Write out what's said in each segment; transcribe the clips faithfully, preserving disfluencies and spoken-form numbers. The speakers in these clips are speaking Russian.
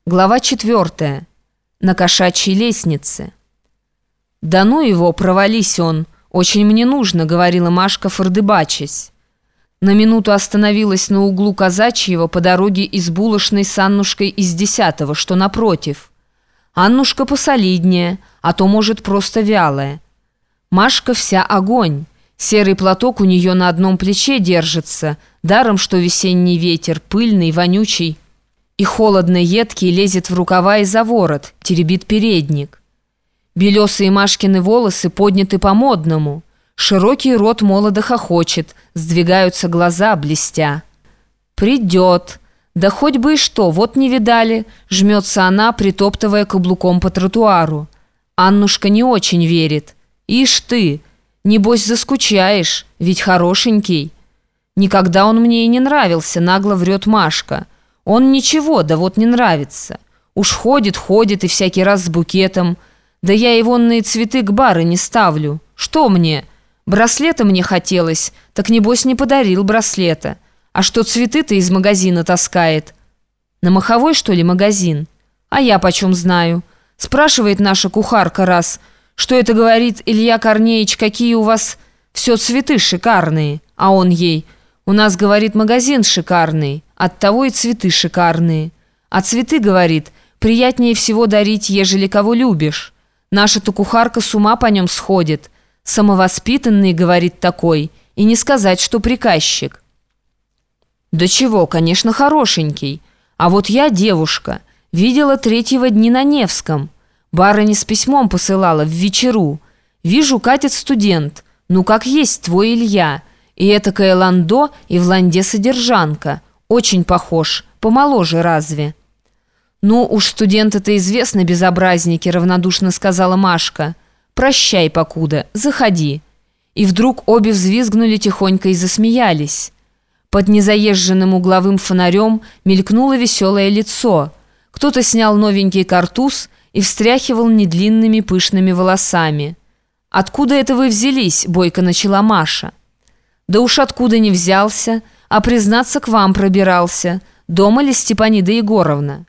Глава четвертая. На кошачьей лестнице. «Да ну его, провались он! Очень мне нужно», — говорила Машка, фордыбачась. На минуту остановилась на углу Казачьего по дороге из булочной с Аннушкой из десятого, что напротив. Аннушка посолиднее, а то, может, просто вялая. Машка вся огонь. Серый платок у нее на одном плече держится, даром, что весенний ветер, пыльный, вонючий, и холодно-едкий лезет в рукава и за ворот, теребит передник. Белесые Машкины волосы подняты по-модному. Широкий рот молодо хохочет, сдвигаются глаза, блестя. «Придет! Да хоть бы и что, вот не видали!» Жмется она, притоптывая каблуком по тротуару. Аннушка не очень верит. «Ишь ты! Небось заскучаешь, ведь хорошенький!» «Никогда он мне и не нравился», — нагло врет Машка. «Он ничего, да вот не нравится. Уж ходит, ходит и всякий раз с букетом. Да я ивонные цветы к барыне ставлю. Что мне? Браслета мне хотелось, так небось не подарил браслета. А что цветы-то из магазина таскает? На Маховой, что ли, магазин? А я почем знаю? Спрашивает наша кухарка раз, что это, говорит, Илья Корнеич, какие у вас все цветы шикарные. А он ей: у нас, говорит, магазин шикарный, оттого и цветы шикарные. А цветы, говорит, приятнее всего дарить, ежели кого любишь. Наша-то кухарка с ума по нем сходит. Самовоспитанный, говорит, такой, и не сказать, что приказчик. Да чего, конечно, хорошенький. А вот я, девушка, видела третьего дни на Невском. Барыня с письмом посылала в вечеру. Вижу, катит студент. Ну, как есть твой Илья. И этакое ландо, и в ланде содержанка. Очень похож, помоложе разве?» «Ну, уж студенты-то известны безобразники», — равнодушно сказала Машка. «Прощай, покуда, заходи». И вдруг обе взвизгнули тихонько и засмеялись. Под незаезженным угловым фонарем мелькнуло веселое лицо. Кто-то снял новенький картуз и встряхивал недлинными пышными волосами. «Откуда это вы взялись?» — бойко начала Маша. «Да уж откуда не взялся, а признаться, к вам пробирался. Дома ли Степанида Егоровна?»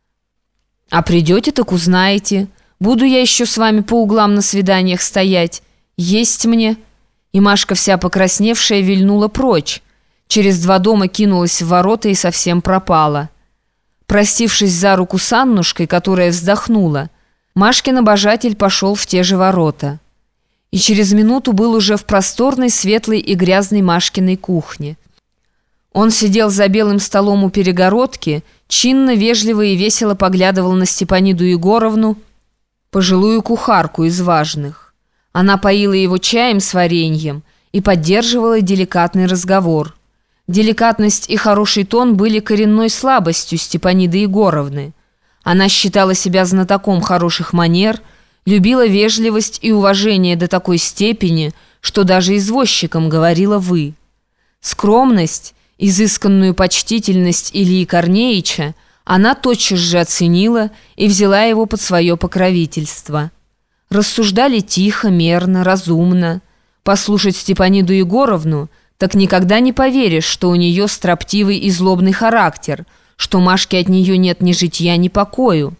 «А придете, так узнаете. Буду я еще с вами по углам на свиданиях стоять. Есть мне». И Машка, вся покрасневшая, вильнула прочь. Через два дома кинулась в ворота и совсем пропала. Простившись за руку с Аннушкой, которая вздохнула, Машкин обожатель пошел в те же ворота. И через минуту был уже в просторной, светлой и грязной Машкиной кухне. Он сидел за белым столом у перегородки, чинно, вежливо и весело поглядывал на Степаниду Егоровну, пожилую кухарку из важных. Она поила его чаем с вареньем и поддерживала деликатный разговор. Деликатность и хороший тон были коренной слабостью Степаниды Егоровны. Она считала себя знатоком хороших манер, любила вежливость и уважение до такой степени, что даже извозчикам говорила «вы». Скромность, изысканную почтительность Ильи Корнеича она тотчас же оценила и взяла его под свое покровительство. Рассуждали тихо, мерно, разумно. Послушать Степаниду Егоровну, так никогда не поверишь, что у нее строптивый и злобный характер, что Машке от нее нет ни житья, ни покою.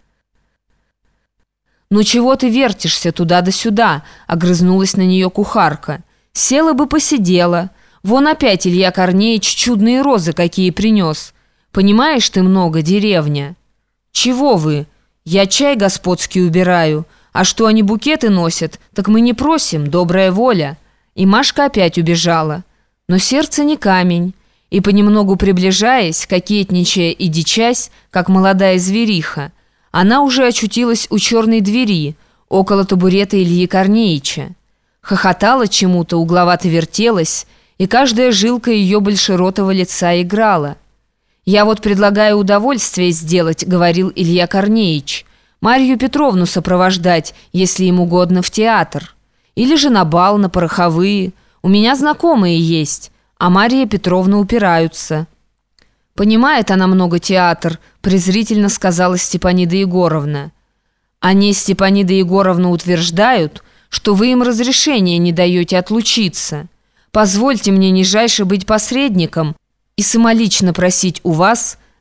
«Ну чего ты вертишься туда да сюда?» — огрызнулась на нее кухарка. «Села бы, посидела. Вон опять Илья Корнеич чудные розы какие принес. Понимаешь ты много, деревня». «Чего вы? Я чай господский убираю. А что они букеты носят, так мы не просим, добрая воля». И Машка опять убежала. Но сердце не камень. И понемногу приближаясь, кокетничая и дичась, как молодая звериха, она уже очутилась у черной двери, около табурета Ильи Корнеича. Хохотала чему-то, угловато вертелась, и каждая жилка ее большеротого лица играла. «Я вот предлагаю удовольствие сделать», — говорил Илья Корнеич, «Марью Петровну сопровождать, если им угодно, в театр. Или же на бал, на пороховые. У меня знакомые есть, а Марья Петровна упираются». «Понимает она много театр», — презрительно сказала Степанида Егоровна. «Они, Степанида Егоровна, утверждают, что вы им разрешения не даете отлучиться. Позвольте мне нижайше быть посредником и самолично просить у вас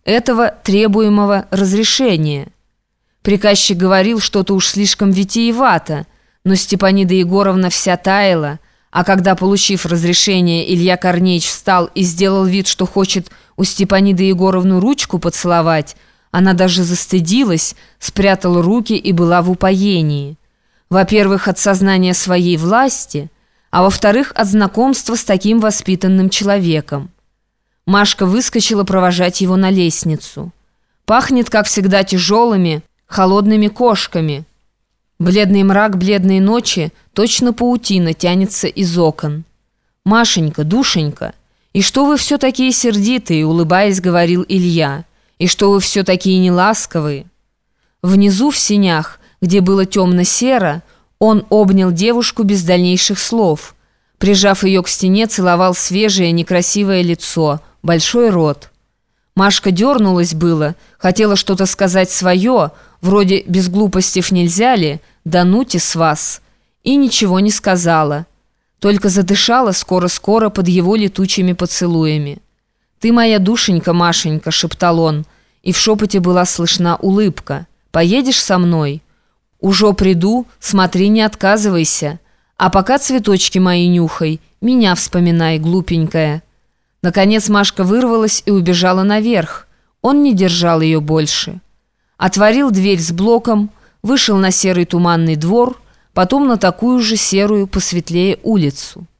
этого требуемого разрешения. Приказчик говорил что-то уж слишком витиевато, но Степанида Егоровна вся таяла, а когда, получив разрешение, Илья Корнеич встал и сделал вид, что хочет у Степаниды Егоровну ручку поцеловать, она даже застыдилась, спрятала руки и была в упоении. Во-первых, от сознания своей власти, а во-вторых, от знакомства с таким воспитанным человеком. Машка выскочила провожать его на лестницу. Пахнет, как всегда, тяжелыми, холодными кошками. Бледный мрак бледной ночи, точно паутина, тянется из окон. «Машенька, душенька, и что вы все такие сердитые?» — улыбаясь, говорил Илья. «И что вы все такие неласковые?» Внизу, в сенях, где было темно-серо, он обнял девушку без дальнейших слов. Прижав ее к стене, целовал свежее, некрасивое лицо, большой рот. Машка дернулась было, хотела что-то сказать свое, вроде «без глупостей нельзя ли? Да нуте с вас!» И ничего не сказала, только задышала скоро-скоро под его летучими поцелуями. «Ты моя душенька, Машенька», — шептал он, и в шепоте была слышна улыбка. «Поедешь со мной?» «Ужо приду, смотри, не отказывайся. А пока цветочки мои нюхай, меня вспоминай, глупенькая». Наконец Машка вырвалась и убежала наверх. Он не держал ее больше. Отворил дверь с блоком, вышел на серый туманный двор, потом на такую же серую посветлее улицу.